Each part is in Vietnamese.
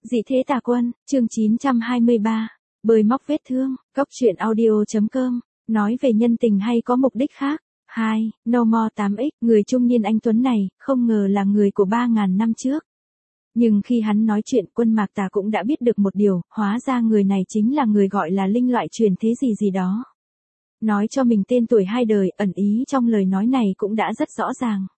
Dị thế tà quân, chương 923. Bơi móc vết thương, Cốc truyện audio.com, nói về nhân tình hay có mục đích khác. 2. No More 8X, người trung niên anh Tuấn này, không ngờ là người của 3.000 năm trước. Nhưng khi hắn nói chuyện, Quân Mạc Tà cũng đã biết được một điều, hóa ra người này chính là người gọi là linh loại truyền thế gì gì đó. Nói cho mình tên tuổi hai đời, ẩn ý trong lời nói này cũng đã rất rõ ràng.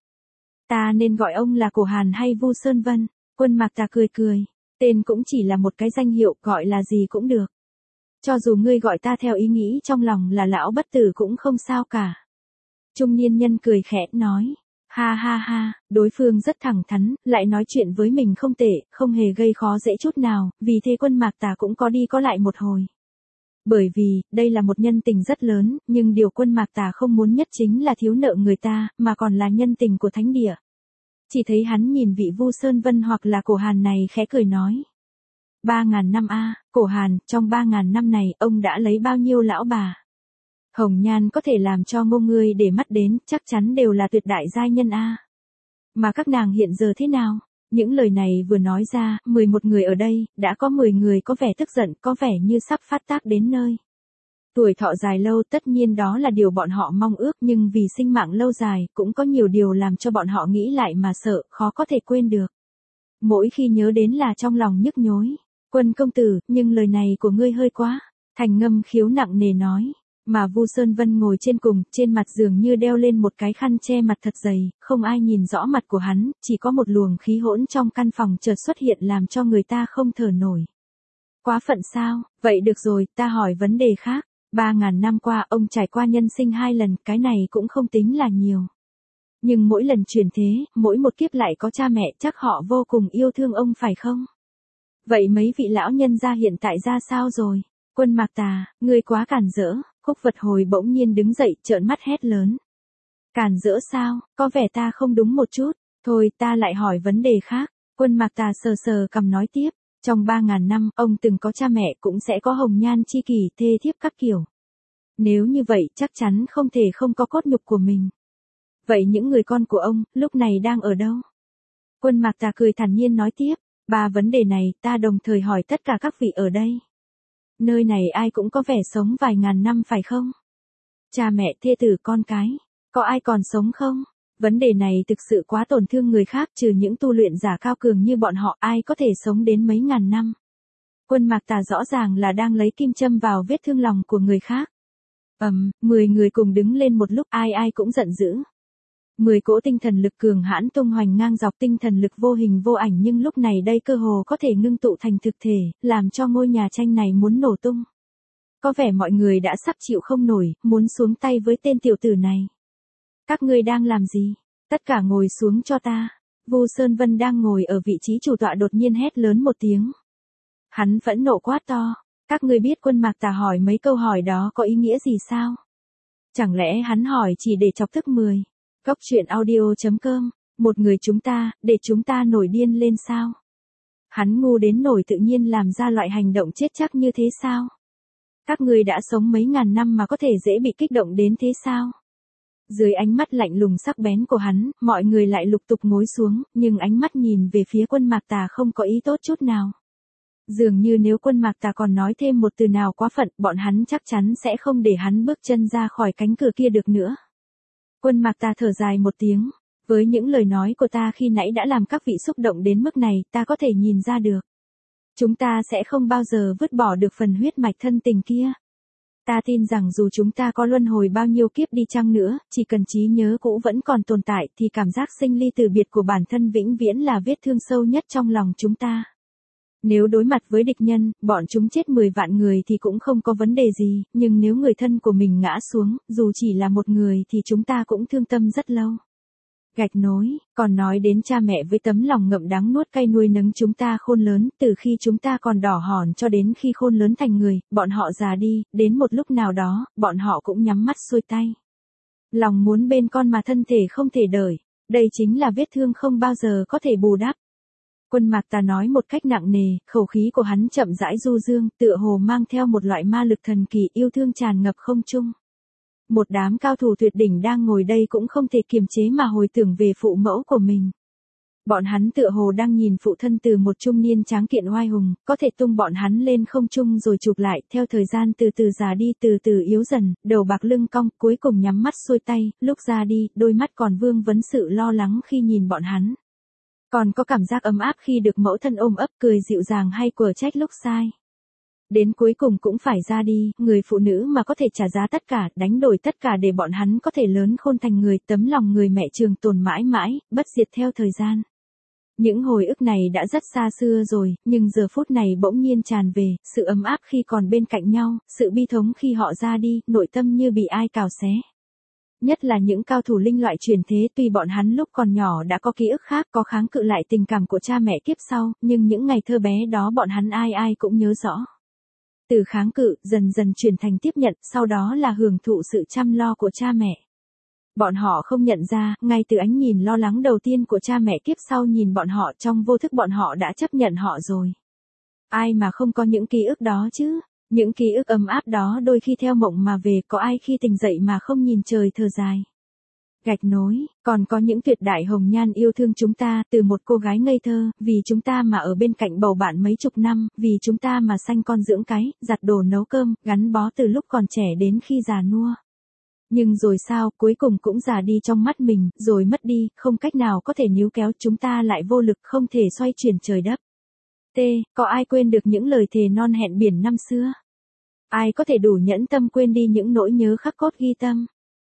Ta nên gọi ông là Cổ Hàn hay Vu Sơn Vân? Quân Mạc Tà cười cười. Tên cũng chỉ là một cái danh hiệu, gọi là gì cũng được. Cho dù ngươi gọi ta theo ý nghĩ trong lòng là lão bất tử cũng không sao cả. Trung niên nhân cười khẽ nói. Ha ha ha, đối phương rất thẳng thắn, lại nói chuyện với mình không tệ, không hề gây khó dễ chút nào, vì thế Quân Mạc Tà cũng có đi có lại một hồi. Bởi vì, đây là một nhân tình rất lớn, nhưng điều Quân Mạc Tà không muốn nhất chính là thiếu nợ người ta, mà còn là nhân tình của thánh địa. Chỉ thấy hắn nhìn vị Vu Sơn Vân hoặc là Cổ Hàn này khẽ cười nói. 3.000 năm a, Cổ Hàn, trong 3.000 năm này, ông đã lấy bao nhiêu lão bà? Hồng nhan có thể làm cho ngô ngươi để mắt đến, chắc chắn đều là tuyệt đại giai nhân a. Mà các nàng hiện giờ thế nào? Những lời này vừa nói ra, 11 người ở đây, đã có 10 người có vẻ tức giận, có vẻ như sắp phát tác đến nơi. Tuổi thọ dài lâu tất nhiên đó là điều bọn họ mong ước, nhưng vì sinh mạng lâu dài, cũng có nhiều điều làm cho bọn họ nghĩ lại mà sợ, khó có thể quên được. Mỗi khi nhớ đến là trong lòng nhức nhối. Quân công tử, nhưng lời này của ngươi hơi quá. Thành Ngâm khiếu nặng nề nói. Mà Vu Sơn Vân ngồi trên cùng, trên mặt dường như đeo lên một cái khăn che mặt thật dày, không ai nhìn rõ mặt của hắn, chỉ có một luồng khí hỗn trong căn phòng chợt xuất hiện làm cho người ta không thở nổi. Quá phận sao? Vậy được rồi, ta hỏi vấn đề khác. 3.000 năm qua ông trải qua nhân sinh 2 lần, cái này cũng không tính là nhiều. Nhưng mỗi lần chuyển thế, mỗi một kiếp lại có cha mẹ, chắc họ vô cùng yêu thương ông phải không? Vậy mấy vị lão nhân gia hiện tại ra sao rồi? Quân Mạc Tà, ngươi quá cản rỡ. Khúc Vật Hồi bỗng nhiên đứng dậy, trợn mắt hét lớn. Cản rỡ sao? Có vẻ ta không đúng một chút. Thôi, ta lại hỏi vấn đề khác. Quân Mạc Tà sờ sờ cằm nói tiếp. Trong 3.000 năm, ông từng có cha mẹ, cũng sẽ có hồng nhan chi kỷ, thê thiếp các kiểu. Nếu như vậy, chắc chắn không thể không có cốt nhục của mình. Vậy những người con của ông, lúc này đang ở đâu? Quân Mạc Tà cười thản nhiên nói tiếp. 3 vấn đề này, ta đồng thời hỏi tất cả các vị ở đây. Nơi này ai cũng có vẻ sống vài ngàn năm phải không? Cha mẹ, thê tử, con cái, có ai còn sống không? Vấn đề này thực sự quá tổn thương người khác, trừ những tu luyện giả cao cường như bọn họ, ai có thể sống đến mấy ngàn năm. Quân Mạc Tà rõ ràng là đang lấy kim châm vào vết thương lòng của người khác. 10 người cùng đứng lên một lúc, ai ai cũng giận dữ. 10 cỗ tinh thần lực cường hãn tung hoành ngang dọc, tinh thần lực vô hình vô ảnh, nhưng lúc này đây cơ hồ có thể ngưng tụ thành thực thể, làm cho ngôi nhà tranh này muốn nổ tung. Có vẻ mọi người đã sắp chịu không nổi, muốn xuống tay với tên tiểu tử này. Các ngươi đang làm gì? Tất cả ngồi xuống cho ta. Vu Sơn Vân đang ngồi ở vị trí chủ tọa đột nhiên hét lớn một tiếng. Hắn phẫn nộ quát to. Các ngươi biết Quân Mạc Tà hỏi mấy câu hỏi đó có ý nghĩa gì sao? Chẳng lẽ hắn hỏi chỉ để chọc tức 10? Cốc truyện audio.com, một người chúng ta, để chúng ta nổi điên lên sao? Hắn ngu đến nổi tự nhiên làm ra loại hành động chết chắc như thế sao? Các ngươi đã sống mấy ngàn năm mà có thể dễ bị kích động đến thế sao? Dưới ánh mắt lạnh lùng sắc bén của hắn, mọi người lại lục tục ngồi xuống, nhưng ánh mắt nhìn về phía Quân Mạc Tà không có ý tốt chút nào. Dường như nếu Quân Mạc Tà còn nói thêm một từ nào quá phận, bọn hắn chắc chắn sẽ không để hắn bước chân ra khỏi cánh cửa kia được nữa. Quân Mạc Tà thở dài một tiếng. Với những lời nói của ta khi nãy đã làm các vị xúc động đến mức này, ta có thể nhìn ra được. Chúng ta sẽ không bao giờ vứt bỏ được phần huyết mạch thân tình kia. Ta tin rằng dù chúng ta có luân hồi bao nhiêu kiếp đi chăng nữa, chỉ cần trí nhớ cũ vẫn còn tồn tại thì cảm giác sinh ly từ biệt của bản thân vĩnh viễn là vết thương sâu nhất trong lòng chúng ta. Nếu đối mặt với địch nhân, bọn chúng chết 10 vạn người thì cũng không có vấn đề gì, nhưng nếu người thân của mình ngã xuống, dù chỉ là một người thì chúng ta cũng thương tâm rất lâu. Gạch nối, còn nói đến cha mẹ với tấm lòng ngậm đắng nuốt cay nuôi nấng chúng ta khôn lớn, từ khi chúng ta còn đỏ hòn cho đến khi khôn lớn thành người, bọn họ già đi, đến một lúc nào đó, bọn họ cũng nhắm mắt xuôi tay. Lòng muốn bên con mà thân thể không thể đợi, đây chính là vết thương không bao giờ có thể bù đắp. Quân Mạc Tà nói một cách nặng nề, khẩu khí của hắn chậm rãi du dương, tựa hồ mang theo một loại ma lực thần kỳ, yêu thương tràn ngập không trung. Một đám cao thủ tuyệt đỉnh đang ngồi đây cũng không thể kiềm chế mà hồi tưởng về phụ mẫu của mình. Bọn hắn tựa hồ đang nhìn phụ thân từ một trung niên tráng kiện oai hùng, có thể tung bọn hắn lên không trung rồi chụp lại, theo thời gian từ từ già đi từ từ yếu dần, đầu bạc lưng cong, cuối cùng nhắm mắt xuôi tay, lúc ra đi, đôi mắt còn vương vấn sự lo lắng khi nhìn bọn hắn. Còn có cảm giác ấm áp khi được mẫu thân ôm ấp cười dịu dàng hay quở trách lúc sai. Đến cuối cùng cũng phải ra đi, người phụ nữ mà có thể trả giá tất cả, đánh đổi tất cả để bọn hắn có thể lớn khôn thành người, tấm lòng người mẹ trường tồn mãi mãi, bất diệt theo thời gian. Những hồi ức này đã rất xa xưa rồi, nhưng giờ phút này bỗng nhiên tràn về, sự ấm áp khi còn bên cạnh nhau, sự bi thống khi họ ra đi, nội tâm như bị ai cào xé. Nhất là những cao thủ linh loại truyền thế, tuy bọn hắn lúc còn nhỏ đã có ký ức khác, có kháng cự lại tình cảm của cha mẹ kiếp sau, nhưng những ngày thơ bé đó bọn hắn ai ai cũng nhớ rõ. Từ kháng cự, dần dần chuyển thành tiếp nhận, sau đó là hưởng thụ sự chăm lo của cha mẹ. Bọn họ không nhận ra, ngay từ ánh nhìn lo lắng đầu tiên của cha mẹ kiếp sau nhìn bọn họ, trong vô thức bọn họ đã chấp nhận họ rồi. Ai mà không có những ký ức đó chứ? Những ký ức ấm áp đó đôi khi theo mộng mà về, có ai khi tỉnh dậy mà không nhìn trời thở dài. Gạch nối, còn có những tuyệt đại hồng nhan yêu thương chúng ta, từ một cô gái ngây thơ, vì chúng ta mà ở bên cạnh bầu bạn mấy chục năm, vì chúng ta mà sanh con dưỡng cái, giặt đồ nấu cơm, gắn bó từ lúc còn trẻ đến khi già nua. Nhưng rồi sao, cuối cùng cũng già đi trong mắt mình, rồi mất đi, không cách nào có thể níu kéo, chúng ta lại vô lực, không thể xoay chuyển trời đất. Có ai quên được những lời thề non hẹn biển năm xưa? Ai có thể đủ nhẫn tâm quên đi những nỗi nhớ khắc cốt ghi tâm?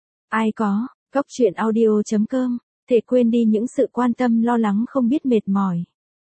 Ai có, Góc truyện audio.com, thể quên đi những sự quan tâm lo lắng không biết mệt mỏi.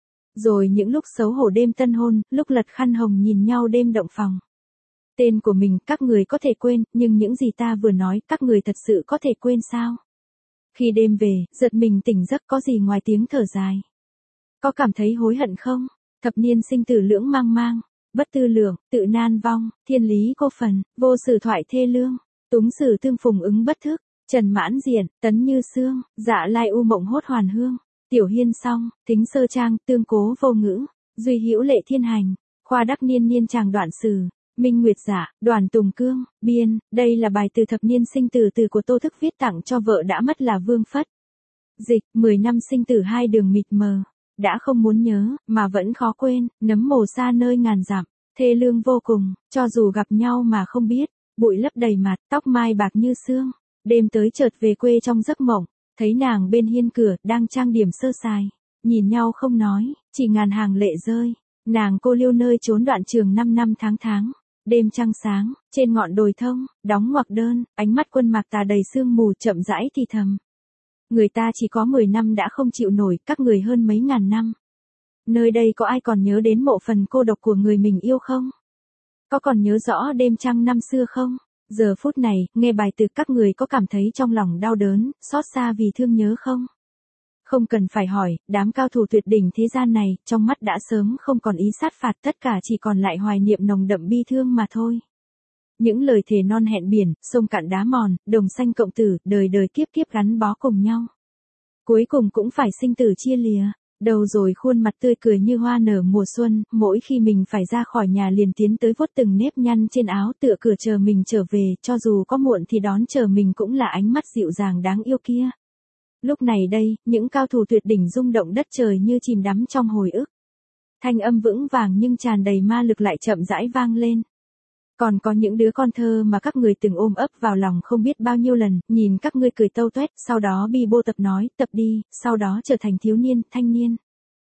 Rồi những lúc xấu hổ đêm tân hôn, lúc lật khăn hồng nhìn nhau đêm động phòng. Tên của mình các người có thể quên, nhưng những gì ta vừa nói các người thật sự có thể quên sao? Khi đêm về, giật mình tỉnh giấc có gì ngoài tiếng thở dài? Có cảm thấy hối hận không? Thập niên sinh tử lưỡng mang mang, bất tư lượng, tự nan vong, thiên lý cô phần, vô sử thoại thê lương, túng sử tương phùng ứng bất thức, trần mãn diện, tấn như xương, dạ lai u mộng hốt hoàn hương, tiểu hiên song, thính sơ trang, tương cố vô ngữ, duy hữu lệ thiên hành, khoa đắc niên niên tràng đoạn sử. Minh Nguyệt Dạ, Đoàn Tùng Cương, biên, đây là bài từ thập niên sinh tử từ của Tô Thức viết tặng cho vợ đã mất là Vương Phất. Dịch, 10 năm sinh tử hai đường mịt mờ, đã không muốn nhớ, mà vẫn khó quên, nấm mồ xa nơi ngàn dặm, thê lương vô cùng, cho dù gặp nhau mà không biết, bụi lấp đầy mặt, tóc mai bạc như sương, đêm tới chợt về quê trong giấc mộng, thấy nàng bên hiên cửa, đang trang điểm sơ sài, nhìn nhau không nói, chỉ ngàn hàng lệ rơi, nàng cô liêu nơi trốn đoạn trường 5 năm tháng. Đêm trăng sáng, trên ngọn đồi thông, đóng ngoặc đơn, ánh mắt Quân Mạc Tà đầy sương mù chậm rãi thì thầm. Người ta chỉ có 10 năm đã không chịu nổi, các người hơn mấy ngàn năm. Nơi đây có ai còn nhớ đến mộ phần cô độc của người mình yêu không? Có còn nhớ rõ đêm trăng năm xưa không? Giờ phút này, nghe bài từ các người có cảm thấy trong lòng đau đớn, xót xa vì thương nhớ không? Không cần phải hỏi, đám cao thủ tuyệt đỉnh thế gian này, trong mắt đã sớm không còn ý sát phạt, tất cả chỉ còn lại hoài niệm nồng đậm bi thương mà thôi. Những lời thề non hẹn biển, sông cạn đá mòn, đồng xanh cộng tử, đời đời kiếp kiếp gắn bó cùng nhau. Cuối cùng cũng phải sinh tử chia lìa. Đầu rồi khuôn mặt tươi cười như hoa nở mùa xuân, mỗi khi mình phải ra khỏi nhà liền tiến tới vuốt từng nếp nhăn trên áo tựa cửa chờ mình trở về, cho dù có muộn thì đón chờ mình cũng là ánh mắt dịu dàng đáng yêu kia. Lúc này đây, những cao thủ tuyệt đỉnh rung động đất trời như chìm đắm trong hồi ức. Thanh âm vững vàng nhưng tràn đầy ma lực lại chậm rãi vang lên. Còn có những đứa con thơ mà các người từng ôm ấp vào lòng không biết bao nhiêu lần, nhìn các ngươi cười tâu tuét, sau đó bi bô tập nói, tập đi, sau đó trở thành thiếu niên, thanh niên.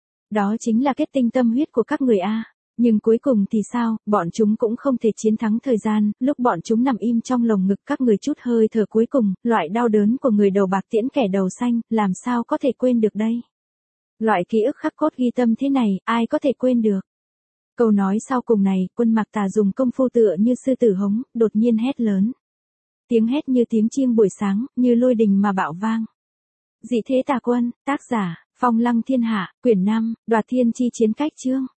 Đó chính là kết tinh tâm huyết của các người a. Nhưng cuối cùng thì sao, bọn chúng cũng không thể chiến thắng thời gian, lúc bọn chúng nằm im trong lồng ngực các người chút hơi thở cuối cùng, loại đau đớn của người đầu bạc tiễn kẻ đầu xanh, làm sao có thể quên được đây? Loại ký ức khắc cốt ghi tâm thế này, ai có thể quên được? Câu nói sau cùng này, Quân Mạc Tà dùng công phu tựa như sư tử hống, đột nhiên hét lớn. Tiếng hét như tiếng chiêng buổi sáng, như lôi đình mà bạo vang. Dị thế tà quân, tác giả, Phong Lăng Thiên Hạ, quyển 5, Đoạt Thiên Chi Chiến Cách chương.